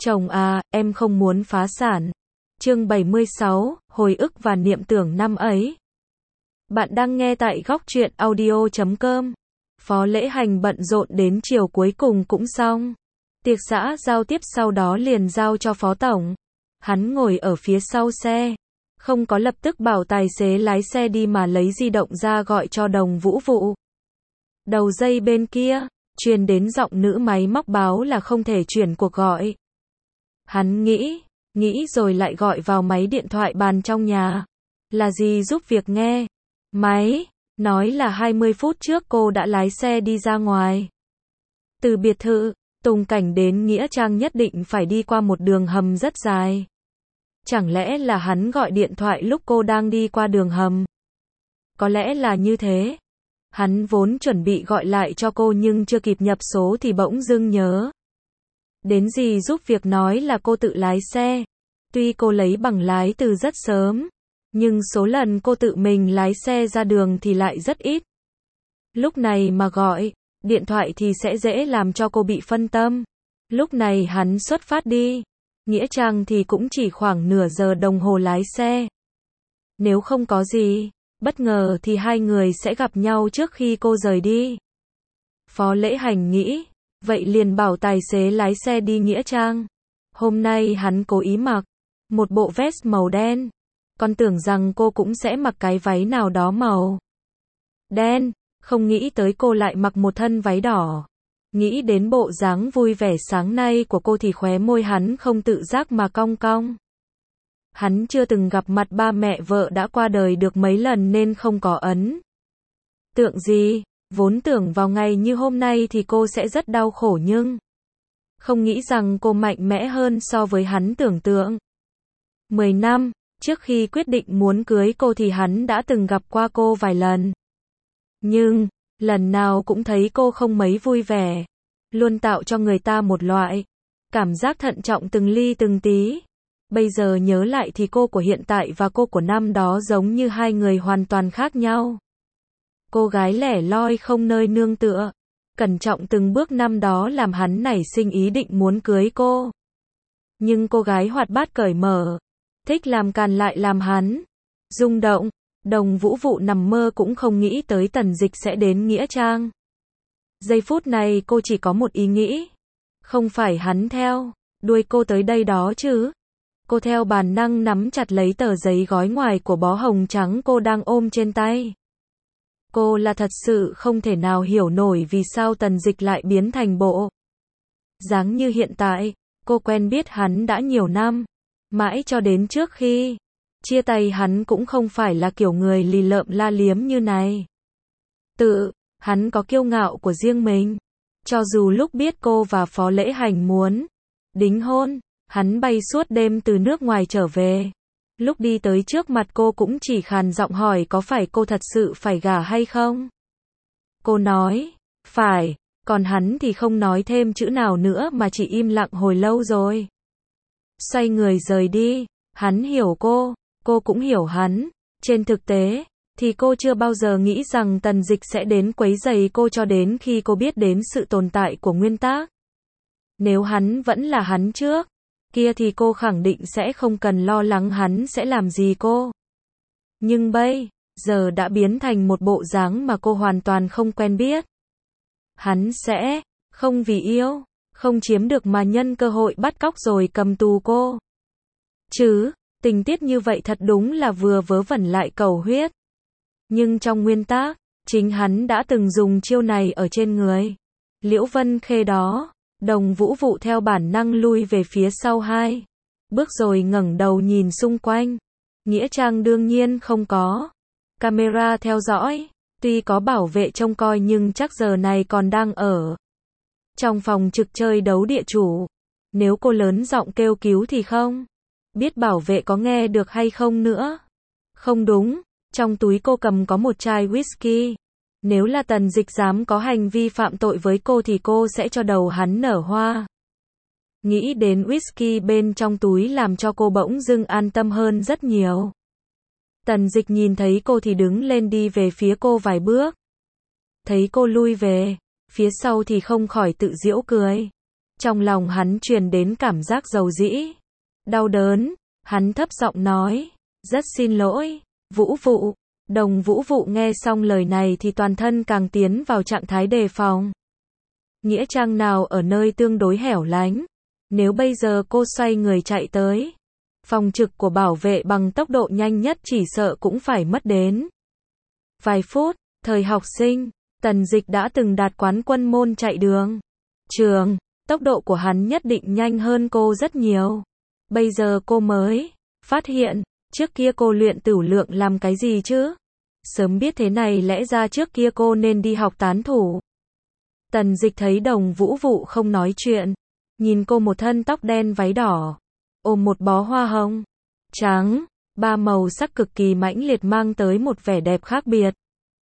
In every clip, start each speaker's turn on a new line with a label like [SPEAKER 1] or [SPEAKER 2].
[SPEAKER 1] Chồng à, em không muốn phá sản. Chương 76, hồi ức và niệm tưởng năm ấy. Bạn đang nghe tại góc truyện audio.com. Phó Lễ Hành bận rộn đến chiều cuối cùng cũng xong. Tiệc xã giao tiếp sau đó liền giao cho Phó Tổng. Hắn ngồi ở phía sau xe. Không có lập tức bảo tài xế lái xe đi mà lấy di động ra gọi cho Đồng Vũ Vụ. Đầu dây bên kia, truyền đến giọng nữ máy móc báo là không thể chuyển cuộc gọi. Hắn nghĩ rồi lại gọi vào máy điện thoại bàn trong nhà. Là gì giúp việc nghe? Máy, nói là 20 phút trước cô đã lái xe đi ra ngoài. Từ biệt thự, Tùng Cảnh đến Nghĩa Trang nhất định phải đi qua một đường hầm rất dài. Chẳng lẽ là hắn gọi điện thoại lúc cô đang đi qua đường hầm? Có lẽ là như thế. Hắn vốn chuẩn bị gọi lại cho cô nhưng chưa kịp nhập số thì bỗng dưng nhớ. Đến gì giúp việc nói là cô tự lái xe. Tuy cô lấy bằng lái từ rất sớm, nhưng số lần cô tự mình lái xe ra đường thì lại rất ít. Lúc này mà gọi điện thoại thì sẽ dễ làm cho cô bị phân tâm. Lúc này hắn xuất phát đi Nghĩa Trang thì cũng chỉ khoảng nửa giờ đồng hồ lái xe. Nếu không có gì bất ngờ thì hai người sẽ gặp nhau trước khi cô rời đi. Phó Lễ Hành nghĩ, vậy liền bảo tài xế lái xe đi Nghĩa Trang. Hôm nay hắn cố ý mặc một bộ vest màu đen. Còn tưởng rằng cô cũng sẽ mặc cái váy nào đó màu đen, không nghĩ tới cô lại mặc một thân váy đỏ. Nghĩ đến bộ dáng vui vẻ sáng nay của cô thì khóe môi hắn không tự giác mà cong cong. Hắn chưa từng gặp mặt ba mẹ vợ đã qua đời được mấy lần nên không có ấn tượng gì. Vốn tưởng vào ngày như hôm nay thì cô sẽ rất đau khổ nhưng không nghĩ rằng cô mạnh mẽ hơn so với hắn tưởng tượng. 10 năm trước khi quyết định muốn cưới cô thì hắn đã từng gặp qua cô vài lần. Nhưng lần nào cũng thấy cô không mấy vui vẻ, luôn tạo cho người ta một loại cảm giác thận trọng từng ly từng tí. Bây giờ nhớ lại thì cô của hiện tại và cô của năm đó giống như hai người hoàn toàn khác nhau. Cô gái lẻ loi không nơi nương tựa, cẩn trọng từng bước năm đó làm hắn nảy sinh ý định muốn cưới cô. Nhưng cô gái hoạt bát cởi mở, thích làm càn lại làm hắn rung động. Đồng Vũ Vụ nằm mơ cũng không nghĩ tới Tần Dịch sẽ đến Nghĩa Trang. Giây phút này cô chỉ có một ý nghĩ. Không phải hắn theo đuôi cô tới đây đó chứ. Cô theo bản năng nắm chặt lấy tờ giấy gói ngoài của bó hồng trắng cô đang ôm trên tay. Cô là thật sự không thể nào hiểu nổi vì sao Tần Dịch lại biến thành bộ dáng như hiện tại. Cô quen biết hắn đã nhiều năm, mãi cho đến trước khi chia tay hắn cũng không phải là kiểu người lì lợm la liếm như này. Hắn có kiêu ngạo của riêng mình. Cho dù lúc biết cô và Phó Lễ Hành muốn đính hôn, hắn bay suốt đêm từ nước ngoài trở về. Lúc đi tới trước mặt cô cũng chỉ khàn giọng hỏi có phải cô thật sự phải gả hay không. Cô nói, phải, còn hắn thì không nói thêm chữ nào nữa mà chỉ im lặng hồi lâu rồi. Xoay người rời đi, hắn hiểu cô cũng hiểu hắn. Trên thực tế, thì cô chưa bao giờ nghĩ rằng Tần Dịch sẽ đến quấy rầy cô cho đến khi cô biết đến sự tồn tại của nguyên tắc. Nếu hắn vẫn là hắn trước kia thì cô khẳng định sẽ không cần lo lắng hắn sẽ làm gì cô. Nhưng bây giờ đã biến thành một bộ dáng mà cô hoàn toàn không quen biết. Hắn sẽ không vì yêu, không chiếm được mà nhân cơ hội bắt cóc rồi cầm tù cô. Tình tiết như vậy thật đúng là vừa vớ vẩn lại cầu huyết. Nhưng trong nguyên tắc, chính hắn đã từng dùng chiêu này ở trên người Liễu Vân Khê đó. Đồng Vũ Vụ theo bản năng lui về phía sau 2 bước rồi ngẩng đầu nhìn xung quanh. Nghĩa Trang đương nhiên không có camera theo dõi, tuy có bảo vệ trông coi nhưng chắc giờ này còn đang ở trong phòng trực chơi đấu địa chủ. Nếu cô lớn giọng kêu cứu thì không biết bảo vệ có nghe được hay không nữa. Không đúng, trong túi cô cầm có một chai whisky. Nếu là Tần Dịch dám có hành vi phạm tội với cô thì cô sẽ cho đầu hắn nở hoa. Nghĩ đến whisky bên trong túi làm cho cô bỗng dưng an tâm hơn rất nhiều. Tần Dịch nhìn thấy cô thì đứng lên đi về phía cô vài bước. Thấy cô lui về phía sau thì không khỏi tự giễu cười. Trong lòng hắn truyền đến cảm giác dầu dĩ, đau đớn, hắn thấp giọng nói, rất xin lỗi, Vũ Vụ. Đồng Vũ Vụ nghe xong lời này thì toàn thân càng tiến vào trạng thái đề phòng. Nghĩa trang nào ở nơi tương đối hẻo lánh, nếu bây giờ cô xoay người chạy tới, phòng trực của bảo vệ bằng tốc độ nhanh nhất chỉ sợ cũng phải mất đến vài phút. Thời học sinh, Tần Dịch đã từng đạt quán quân môn chạy đường trường, tốc độ của hắn nhất định nhanh hơn cô rất nhiều. Bây giờ cô mới phát hiện, trước kia cô luyện tửu lượng làm cái gì chứ? Sớm biết thế này lẽ ra trước kia cô nên đi học tán thủ. Tần Dịch thấy Đồng Vũ Vụ không nói chuyện, nhìn cô một thân tóc đen váy đỏ, ôm một bó hoa hồng, trắng, ba màu sắc cực kỳ mãnh liệt mang tới một vẻ đẹp khác biệt.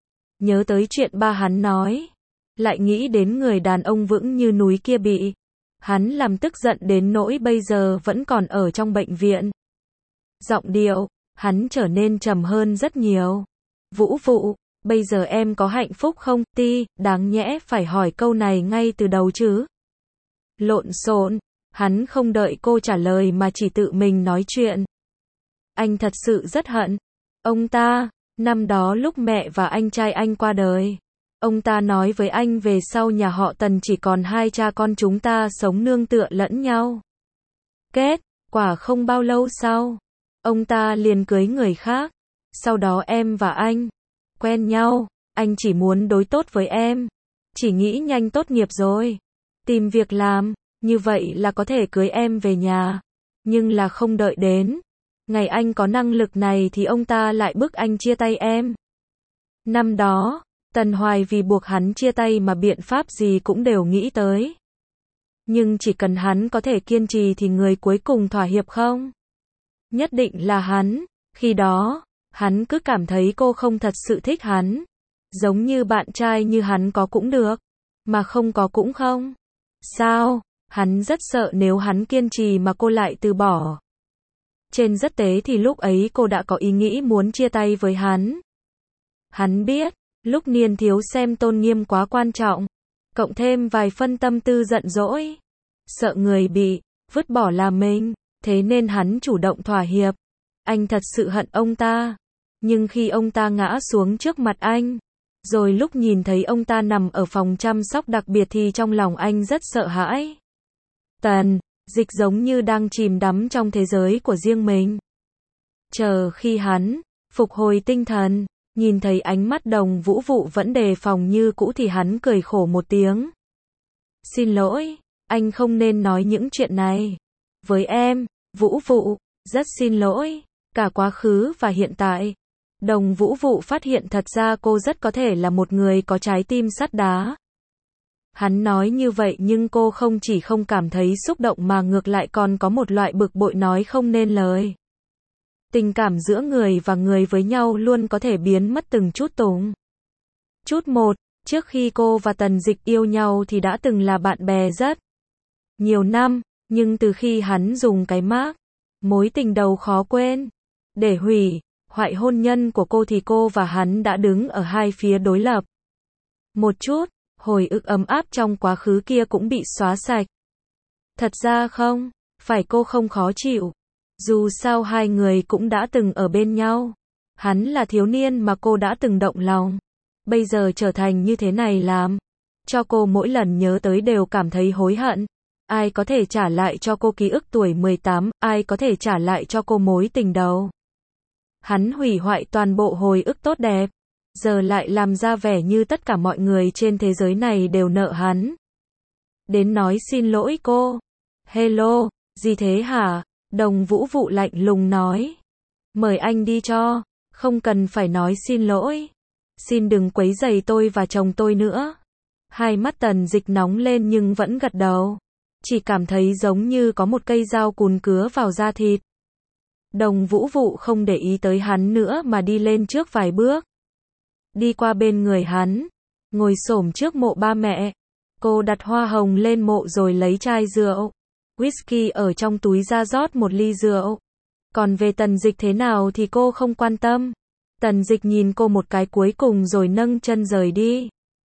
[SPEAKER 1] Nhớ tới chuyện ba hắn nói, lại nghĩ đến người đàn ông vững như núi kia bị hắn làm tức giận đến nỗi bây giờ vẫn còn ở trong bệnh viện. Giọng điệu, hắn trở nên trầm hơn rất nhiều. Vũ Vụ, bây giờ em có hạnh phúc không? Đáng nhẽ phải hỏi câu này ngay từ đầu chứ. Lộn xộn, hắn không đợi cô trả lời mà chỉ tự mình nói chuyện. Anh thật sự rất hận ông ta. Năm đó lúc mẹ và anh trai anh qua đời, ông ta nói với anh về sau nhà họ Tần chỉ còn hai cha con chúng ta sống nương tựa lẫn nhau. Kết quả không bao lâu sau, ông ta liền cưới người khác. Sau đó em và anh quen nhau, anh chỉ muốn đối tốt với em, chỉ nghĩ nhanh tốt nghiệp rồi tìm việc làm, như vậy là có thể cưới em về nhà. Nhưng là không đợi đến ngày anh có năng lực này thì ông ta lại bức anh chia tay em. Năm đó, Tần Hoài vì buộc hắn chia tay mà biện pháp gì cũng đều nghĩ tới. Nhưng chỉ cần hắn có thể kiên trì thì người cuối cùng thỏa hiệp không? Nhất định là hắn. Khi đó, hắn cứ cảm thấy cô không thật sự thích hắn. Giống như bạn trai như hắn có cũng được, mà không có cũng không. Sao? Hắn rất sợ nếu hắn kiên trì mà cô lại từ bỏ. Trên rất tế thì lúc ấy cô đã có ý nghĩ muốn chia tay với hắn. Hắn biết, lúc niên thiếu xem tôn nghiêm quá quan trọng, cộng thêm vài phân tâm tư giận dỗi, sợ người bị vứt bỏ là mình, thế nên hắn chủ động thỏa hiệp. Anh thật sự hận ông ta, nhưng khi ông ta ngã xuống trước mặt anh, rồi lúc nhìn thấy ông ta nằm ở phòng chăm sóc đặc biệt thì trong lòng anh rất sợ hãi. Tần Dịch giống như đang chìm đắm trong thế giới của riêng mình. Chờ khi hắn phục hồi tinh thần, nhìn thấy ánh mắt Đồng Vũ Vụ vẫn đề phòng như cũ thì hắn cười khổ một tiếng. Xin lỗi, anh không nên nói những chuyện này với em, Vũ Vụ, rất xin lỗi, cả quá khứ và hiện tại. Đồng Vũ Vụ phát hiện thật ra cô rất có thể là một người có trái tim sắt đá. Hắn nói như vậy nhưng cô không chỉ không cảm thấy xúc động mà ngược lại còn có một loại bực bội nói không nên lời. Tình cảm giữa người và người với nhau luôn có thể biến mất từng chút chút một. Trước khi cô và Tần Dịch yêu nhau thì đã từng là bạn bè rất nhiều năm, nhưng từ khi hắn dùng cái mác mối tình đầu khó quên để hủy hoại hôn nhân của cô thì cô và hắn đã đứng ở hai phía đối lập. Một chút hồi ức ấm áp trong quá khứ kia cũng bị xóa sạch. Thật ra không phải cô không khó chịu, dù sao hai người cũng đã từng ở bên nhau. Hắn là thiếu niên mà cô đã từng động lòng, bây giờ trở thành như thế này làm cho cô mỗi lần nhớ tới đều cảm thấy hối hận. Ai có thể trả lại cho cô ký ức tuổi 18, ai có thể trả lại cho cô mối tình đầu. Hắn hủy hoại toàn bộ hồi ức tốt đẹp, giờ lại làm ra vẻ như tất cả mọi người trên thế giới này đều nợ hắn. Đến nói xin lỗi cô. Hello, gì thế hả? Đồng Vũ Vụ lạnh lùng nói. Mời anh đi cho, không cần phải nói xin lỗi. Xin đừng quấy rầy tôi và chồng tôi nữa. Hai mắt Tần Dịch nóng lên nhưng vẫn gật đầu. Chỉ cảm thấy giống như có một cây dao cùn cứa vào da thịt. Đồng Vũ Vụ không để ý tới hắn nữa mà đi lên trước vài bước. Đi qua bên người hắn, ngồi xổm trước mộ ba mẹ. Cô đặt hoa hồng lên mộ rồi lấy chai rượu whisky ở trong túi ra rót một ly rượu. Còn về Tần Dịch thế nào thì cô không quan tâm. Tần Dịch nhìn cô một cái cuối cùng rồi nâng chân rời đi.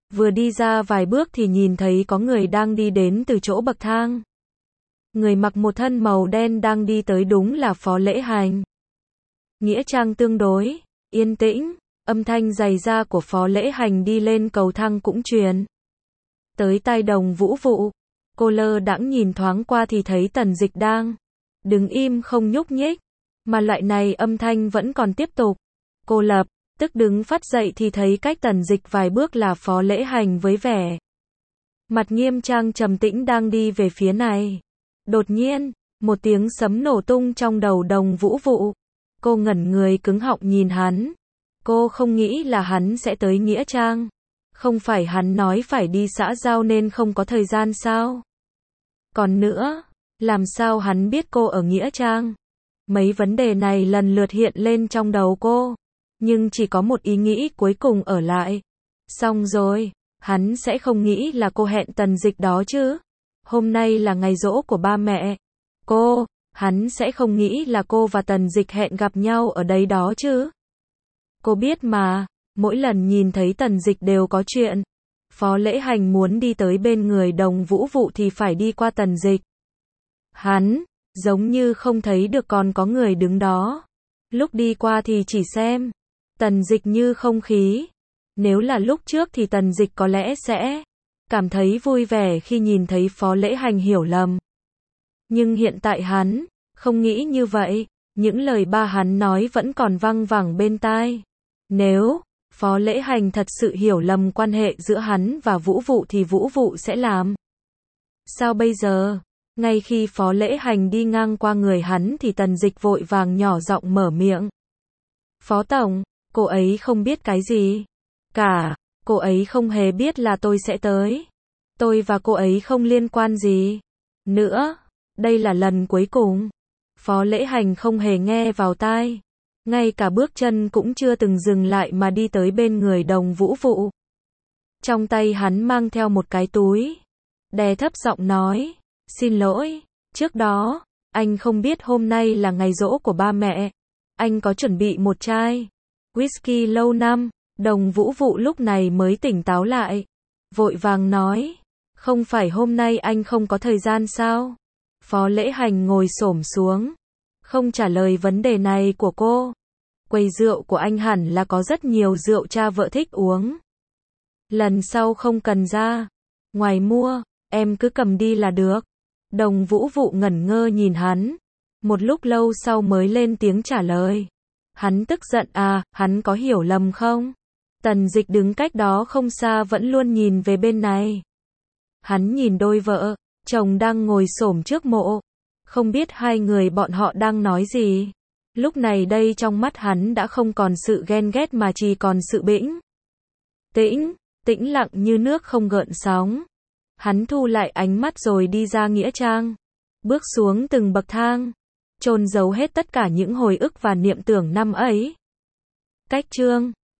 [SPEAKER 1] Vừa đi ra vài bước thì nhìn thấy có người đang đi đến từ chỗ bậc thang. Người mặc một thân màu đen đang đi tới đúng là Phó Lễ Hành. Nghĩa trang tương đối yên tĩnh, âm thanh rày ra của Phó Lễ Hành đi lên cầu thang cũng truyền tới tai Đồng Vũ Vụ. Cô lơ đãng nhìn thoáng qua thì thấy Tần Dịch đang đứng im không nhúc nhích, mà loại này âm thanh vẫn còn tiếp tục. Cô lập tức đứng phát dậy thì thấy cách Tần Dịch vài bước là Phó Lễ Hành với vẻ mặt nghiêm trang trầm tĩnh đang đi về phía này. Đột nhiên, một tiếng sấm nổ tung trong đầu Đồng Vũ Vụ. Cô ngẩn người cứng họng nhìn hắn. Cô không nghĩ là hắn sẽ tới nghĩa trang. Không phải hắn nói phải đi xã giao nên không có thời gian sao? Còn nữa, làm sao hắn biết cô ở nghĩa trang? Mấy vấn đề này lần lượt hiện lên trong đầu cô, nhưng chỉ có một ý nghĩ cuối cùng ở lại. Xong rồi, hắn sẽ không nghĩ là cô hẹn Tần Dịch đó chứ? Hôm nay là ngày giỗ của ba mẹ cô, hắn sẽ không nghĩ là cô và Tần Dịch hẹn gặp nhau ở đây đó chứ? Cô biết mà, mỗi lần nhìn thấy Tần Dịch đều có chuyện. Phó Lễ Hành muốn đi tới bên người Đồng Vũ Vụ thì phải đi qua Tần Dịch. Hắn giống như không thấy được còn có người đứng đó. Lúc đi qua thì chỉ xem Tần Dịch như không khí. Nếu là lúc trước thì Tần Dịch có lẽ sẽ cảm thấy vui vẻ khi nhìn thấy Phó Lễ Hành hiểu lầm. Nhưng hiện tại hắn không nghĩ như vậy. Những lời ba hắn nói vẫn còn văng vẳng bên tai. Nếu Phó Lễ Hành thật sự hiểu lầm quan hệ giữa hắn và Vũ Vụ thì Vũ Vụ sẽ làm sao bây giờ? Ngay khi Phó Lễ Hành đi ngang qua người hắn thì Tần Dịch vội vàng nhỏ giọng mở miệng. Phó Tổng, cô ấy không biết cái gì cả, cô ấy không hề biết là tôi sẽ tới. Tôi và cô ấy không liên quan gì nữa, đây là lần cuối cùng. Phó Lễ Hành không hề nghe vào tai, ngay cả bước chân cũng chưa từng dừng lại mà đi tới bên người Đồng Vũ Vụ. Trong tay hắn mang theo một cái túi, đè thấp giọng nói, xin lỗi, trước đó, anh không biết hôm nay là ngày giỗ của ba mẹ. Anh có chuẩn bị một chai whisky lâu năm. Đồng Vũ Vụ lúc này mới tỉnh táo lại, vội vàng nói, không phải hôm nay anh không có thời gian sao? Phó Lễ Hành ngồi xổm xuống, không trả lời vấn đề này của cô. Quầy rượu của anh hẳn là có rất nhiều rượu cha vợ thích uống. Lần sau không cần ra ngoài mua, em cứ cầm đi là được. Đồng Vũ Vụ ngẩn ngơ nhìn hắn, một lúc lâu sau mới lên tiếng trả lời. Hắn tức giận à, hắn có hiểu lầm không? Tần Dịch đứng cách đó không xa vẫn luôn nhìn về bên này. Hắn nhìn đôi vợ chồng đang ngồi xổm trước mộ, không biết hai người bọn họ đang nói gì. Lúc này đây trong mắt hắn đã không còn sự ghen ghét mà chỉ còn sự tĩnh lặng như nước không gợn sóng. Hắn thu lại ánh mắt rồi đi ra nghĩa trang, bước xuống từng bậc thang, chôn giấu hết tất cả những hồi ức và niệm tưởng năm ấy. Cách chương